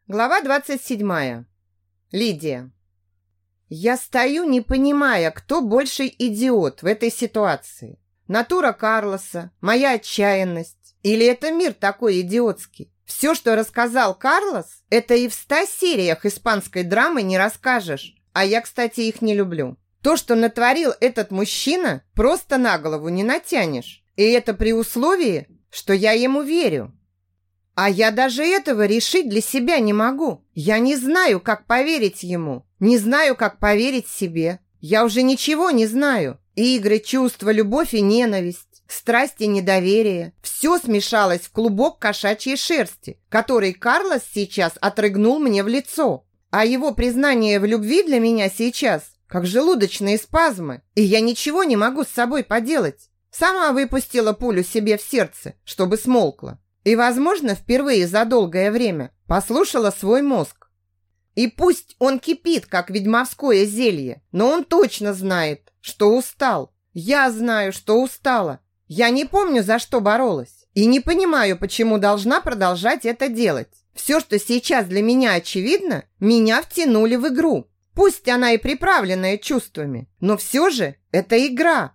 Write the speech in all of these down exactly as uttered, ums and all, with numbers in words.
Глава двадцать седьмая. Лидия. Я стою, не понимая, кто больший идиот в этой ситуации. Натура Карлоса, моя отчаянность. Или это мир такой идиотский? Все, что рассказал Карлос, это и в ста сериях испанской драмы не расскажешь. А я, кстати, их не люблю. То, что натворил этот мужчина, просто на голову не натянешь. И это при условии, что я ему верю. А я даже этого решить для себя не могу. Я не знаю, как поверить ему. Не знаю, как поверить себе. Я уже ничего не знаю. Игры, чувства, любовь и ненависть, страсть и недоверие. Все смешалось в клубок кошачьей шерсти, который Карлос сейчас отрыгнул мне в лицо. А его признание в любви для меня сейчас как желудочные спазмы. И я ничего не могу с собой поделать. Сама выпустила пулю себе в сердце, чтобы смолкла. И, возможно, впервые за долгое время послушала свой мозг. И пусть он кипит, как ведьмовское зелье, но он точно знает, что устал. Я знаю, что устала. Я не помню, за что боролась. И не понимаю, почему должна продолжать это делать. Все, что сейчас для меня очевидно, меня втянули в игру. Пусть она и приправленная чувствами, но все же это игра.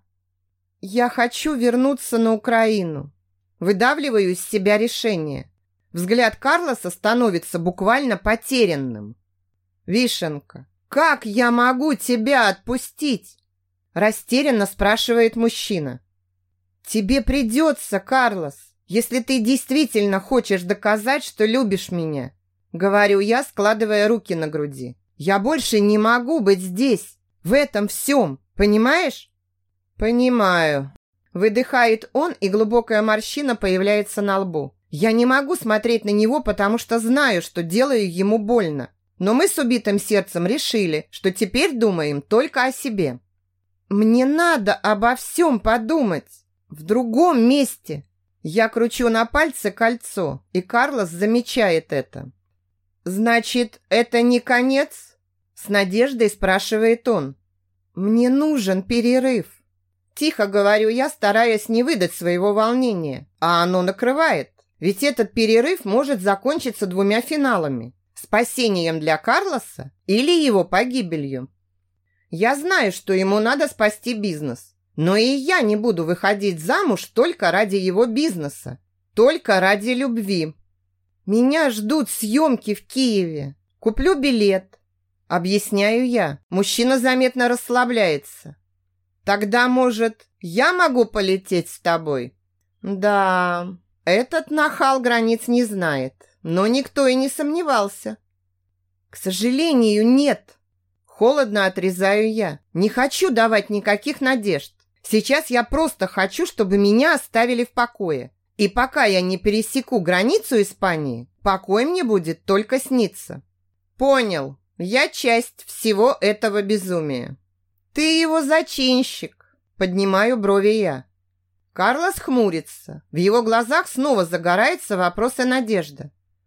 Я хочу вернуться на Украину. Выдавливаю из себя решение. Взгляд Карлоса становится буквально потерянным. «Вишенка, как я могу тебя отпустить?» Растерянно спрашивает мужчина. «Тебе придется, Карлос, если ты действительно хочешь доказать, что любишь меня», говорю я, складывая руки на груди. «Я больше не могу быть здесь, в этом всем, понимаешь?» «Понимаю». Выдыхает он, и глубокая морщина появляется на лбу. Я не могу смотреть на него, потому что знаю, что делаю ему больно. Но мы с убитым сердцем решили, что теперь думаем только о себе. Мне надо обо всем подумать. В другом месте. Я кручу на пальце кольцо, и Карлос замечает это. «Значит, это не конец?» С надеждой спрашивает он. «Мне нужен перерыв». Тихо говорю я, стараясь не выдать своего волнения. А оно накрывает. Ведь этот перерыв может закончиться двумя финалами. Спасением для Карлоса или его погибелью. Я знаю, что ему надо спасти бизнес. Но и я не буду выходить замуж только ради его бизнеса. Только ради любви. Меня ждут съемки в Киеве. Куплю билет. Объясняю я. Мужчина заметно расслабляется. Тогда, может, я могу полететь с тобой? Да, этот нахал границ не знает, но никто и не сомневался. К сожалению, нет. Холодно отрезаю я. Не хочу давать никаких надежд. Сейчас я просто хочу, чтобы меня оставили в покое. И пока я не пересеку границу Испании, покой мне будет только сниться. Понял, я часть всего этого безумия. «Ты его зачинщик!» Поднимаю брови я. Карлос хмурится. В его глазах снова загорается вопрос и надежда.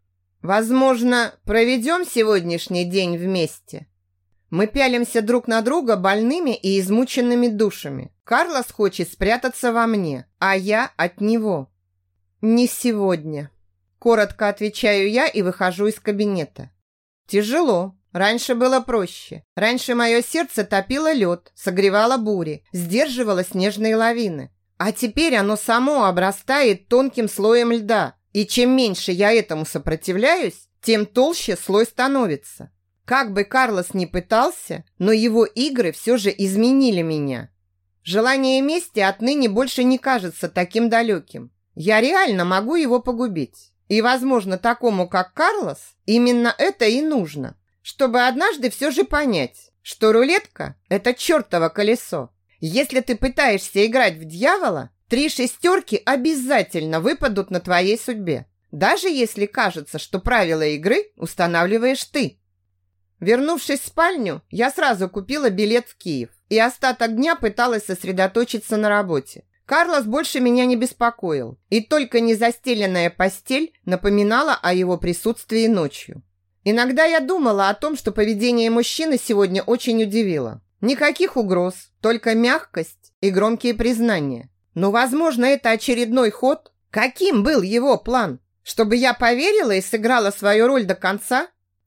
«Возможно, проведем сегодняшний день вместе?» Мы пялимся друг на друга больными и измученными душами. Карлос хочет спрятаться во мне, а я от него. «Не сегодня!» Коротко отвечаю я и выхожу из кабинета. Тяжело. Раньше было проще. Раньше мое сердце топило лед, согревало бури, сдерживало снежные лавины. А теперь оно само обрастает тонким слоем льда. И чем меньше я этому сопротивляюсь, тем толще слой становится. Как бы Карлос ни пытался, но его игры все же изменили меня. Желание мести отныне больше не кажется таким далеким. Я реально могу его погубить. И, возможно, такому, как Карлос, именно это и нужно. Чтобы однажды все же понять, что рулетка – это чертово колесо. Если ты пытаешься играть в дьявола, три шестерки обязательно выпадут на твоей судьбе. Даже если кажется, что правила игры устанавливаешь ты. Вернувшись в спальню, я сразу купила билет в Киев. И остаток дня пыталась сосредоточиться на работе. Карлос больше меня не беспокоил. И только незастеленная постель напоминала о его присутствии ночью. Иногда я думала о том, что поведение мужчины сегодня очень удивило. Никаких угроз, только мягкость и громкие признания. Но, возможно, это очередной ход. Каким был его план? Чтобы я поверила и сыграла свою роль до конца?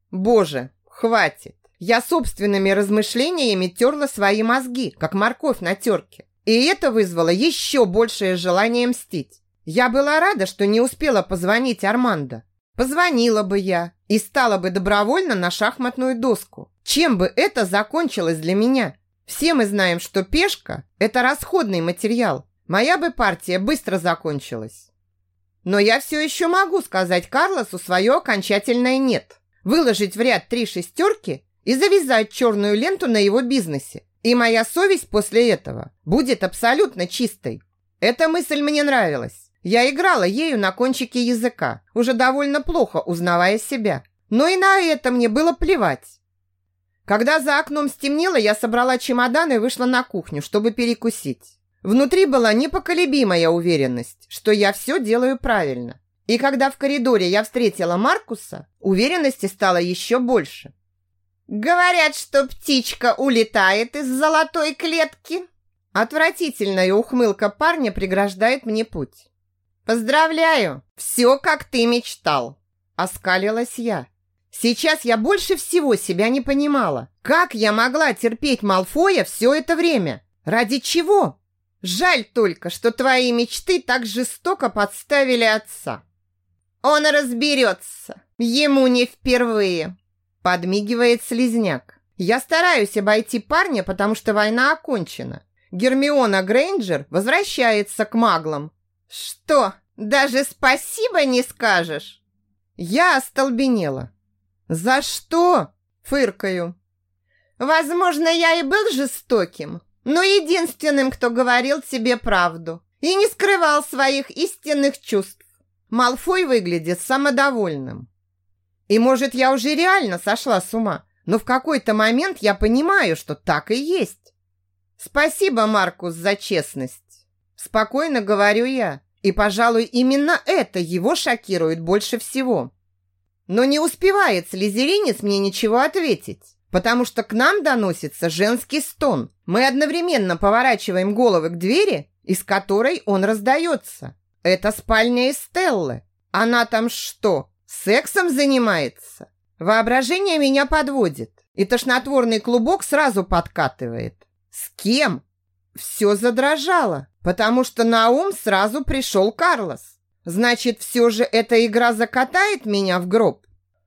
Боже, хватит. Я собственными размышлениями терла свои мозги, как морковь на терке. И это вызвало еще большее желание мстить. Я была рада, что не успела позвонить Армандо. Позвонила бы я и стала бы добровольно на шахматную доску. Чем бы это закончилось для меня? Все мы знаем, что пешка – это расходный материал. Моя бы партия быстро закончилась. Но я все еще могу сказать Карлосу свое окончательное «нет». Выложить в ряд три шестерки и завязать черную ленту на его бизнесе. И моя совесть после этого будет абсолютно чистой. Эта мысль мне нравилась. Я играла ею на кончике языка, уже довольно плохо узнавая себя. Но и на это мне было плевать. Когда за окном стемнело, я собрала чемодан и вышла на кухню, чтобы перекусить. Внутри была непоколебимая уверенность, что я все делаю правильно. И когда в коридоре я встретила Маркуса, уверенности стало еще больше. «Говорят, что птичка улетает из золотой клетки». Отвратительная ухмылка парня преграждает мне путь. «Поздравляю! Все, как ты мечтал!» Оскалилась я. Сейчас я больше всего себя не понимала. Как я могла терпеть Малфоя все это время? Ради чего? Жаль только, что твои мечты так жестоко подставили отца. «Он разберется. Ему не впервые!» Подмигивает слизняк. Я стараюсь обойти парня, потому что война окончена. Гермиона Грейнджер возвращается к маглам. «Что, даже спасибо не скажешь?» Я остолбенела. «За что?» – фыркаю. «Возможно, я и был жестоким, но единственным, кто говорил тебе правду и не скрывал своих истинных чувств. Малфой выглядит самодовольным. И, может, я уже реально сошла с ума, но в какой-то момент я понимаю, что так и есть. Спасибо, Маркус, за честность. Спокойно говорю я, и, пожалуй, именно это его шокирует больше всего. Но не успевает слизеринец мне ничего ответить, потому что к нам доносится женский стон. Мы одновременно поворачиваем головы к двери, из которой он раздается. Это спальня Эстеллы. Она там что, сексом занимается? Воображение меня подводит, и тошнотворный клубок сразу подкатывает. С кем? Все задрожало, потому что на ум сразу пришел Карлос. Значит, все же эта игра закатает меня в гроб?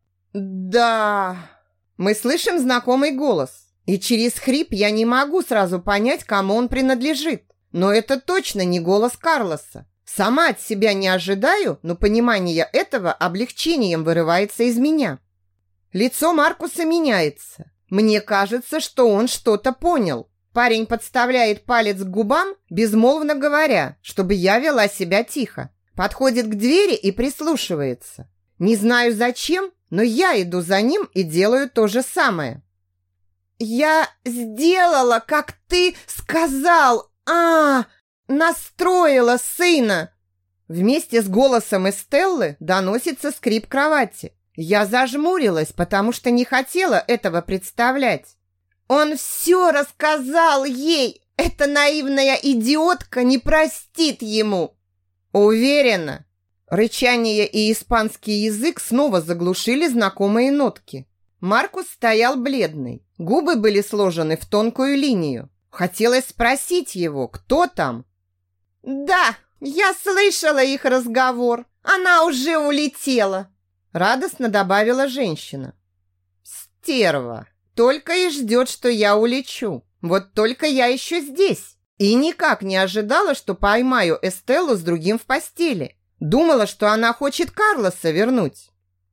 Да. Мы слышим знакомый голос, и через хрип я не могу сразу понять, кому он принадлежит. Но это точно не голос Карлоса. Сама от себя не ожидаю, но понимание этого облегчением вырывается из меня. Лицо Маркуса меняется. Мне кажется, что он что-то понял. Парень подставляет палец к губам, безмолвно говоря, чтобы я вела себя тихо. Подходит к двери и прислушивается. Не знаю зачем, но я иду за ним и делаю то же самое. «Я сделала, как ты сказал! А, настроила сына!» Вместе с голосом Эстеллы доносится скрип кровати. Я зажмурилась, потому что не хотела этого представлять. «Он все рассказал ей! Эта наивная идиотка не простит ему!» «Уверена!» Рычание и испанский язык снова заглушили знакомые нотки. Маркус стоял бледный. Губы были сложены в тонкую линию. Хотелось спросить его, кто там? «Да, я слышала их разговор. Она уже улетела!» Радостно добавила женщина. «Стерва! Только и ждет, что я улечу. Вот только я еще здесь. И никак не ожидала, что поймаю Эстеллу с другим в постели. Думала, что она хочет Карлоса вернуть».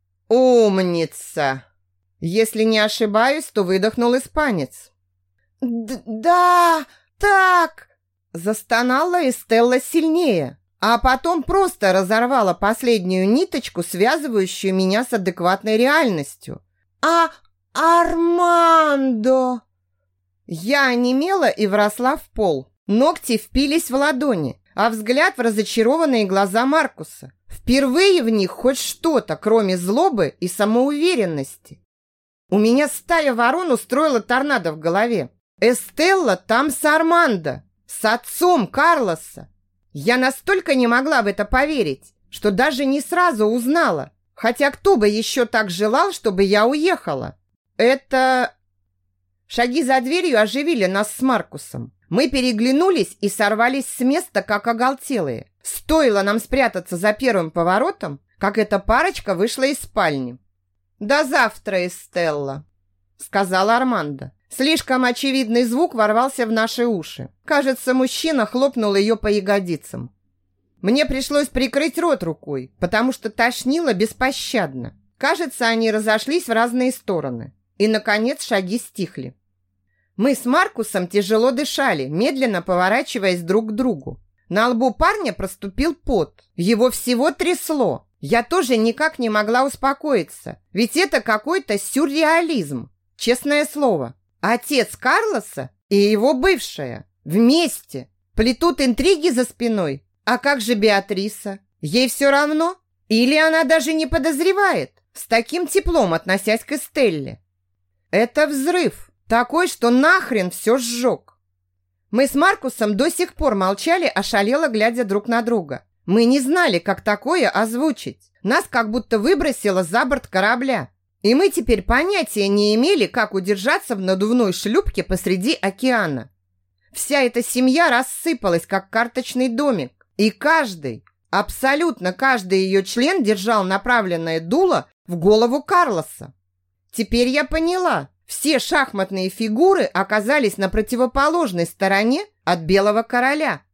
«Умница!» Если не ошибаюсь, то выдохнул испанец. «Да, так!» Застонала Эстелла сильнее, а потом просто разорвала последнюю ниточку, связывающую меня с адекватной реальностью. «А Армандо!» Я онемела и вросла в пол. Ногти впились в ладони, а взгляд в разочарованные глаза Маркуса. Впервые в них хоть что-то, кроме злобы и самоуверенности. У меня стая ворон устроила торнадо в голове. Эстелла там с Армандо, с отцом Карлоса. Я настолько не могла в это поверить, что даже не сразу узнала. Хотя кто бы еще так желал, чтобы я уехала? Это... Шаги за дверью оживили нас с Маркусом. Мы переглянулись и сорвались с места, как оголтелые. Стоило нам спрятаться за первым поворотом, как эта парочка вышла из спальни. «До завтра, Эстелла», — сказала Армандо. Слишком очевидный звук ворвался в наши уши. Кажется, мужчина хлопнул ее по ягодицам. Мне пришлось прикрыть рот рукой, потому что тошнило беспощадно. Кажется, они разошлись в разные стороны. И, наконец, шаги стихли. Мы с Маркусом тяжело дышали, медленно поворачиваясь друг к другу. На лбу парня проступил пот. Его всего трясло. Я тоже никак не могла успокоиться. Ведь это какой-то сюрреализм. Честное слово. Отец Карлоса и его бывшая. Вместе. Плетут интриги за спиной. А как же Беатриса? Ей все равно? Или она даже не подозревает, с таким теплом относясь к Эстелле? Это взрыв. Такой, что нахрен все сжег. Мы с Маркусом до сих пор молчали, ошалело глядя друг на друга. Мы не знали, как такое озвучить. Нас как будто выбросило за борт корабля. И мы теперь понятия не имели, как удержаться в надувной шлюпке посреди океана. Вся эта семья рассыпалась, как карточный домик. И каждый, абсолютно каждый ее член держал направленное дуло в голову Карлоса. Теперь я поняла. Все шахматные фигуры оказались на противоположной стороне от Белого Короля.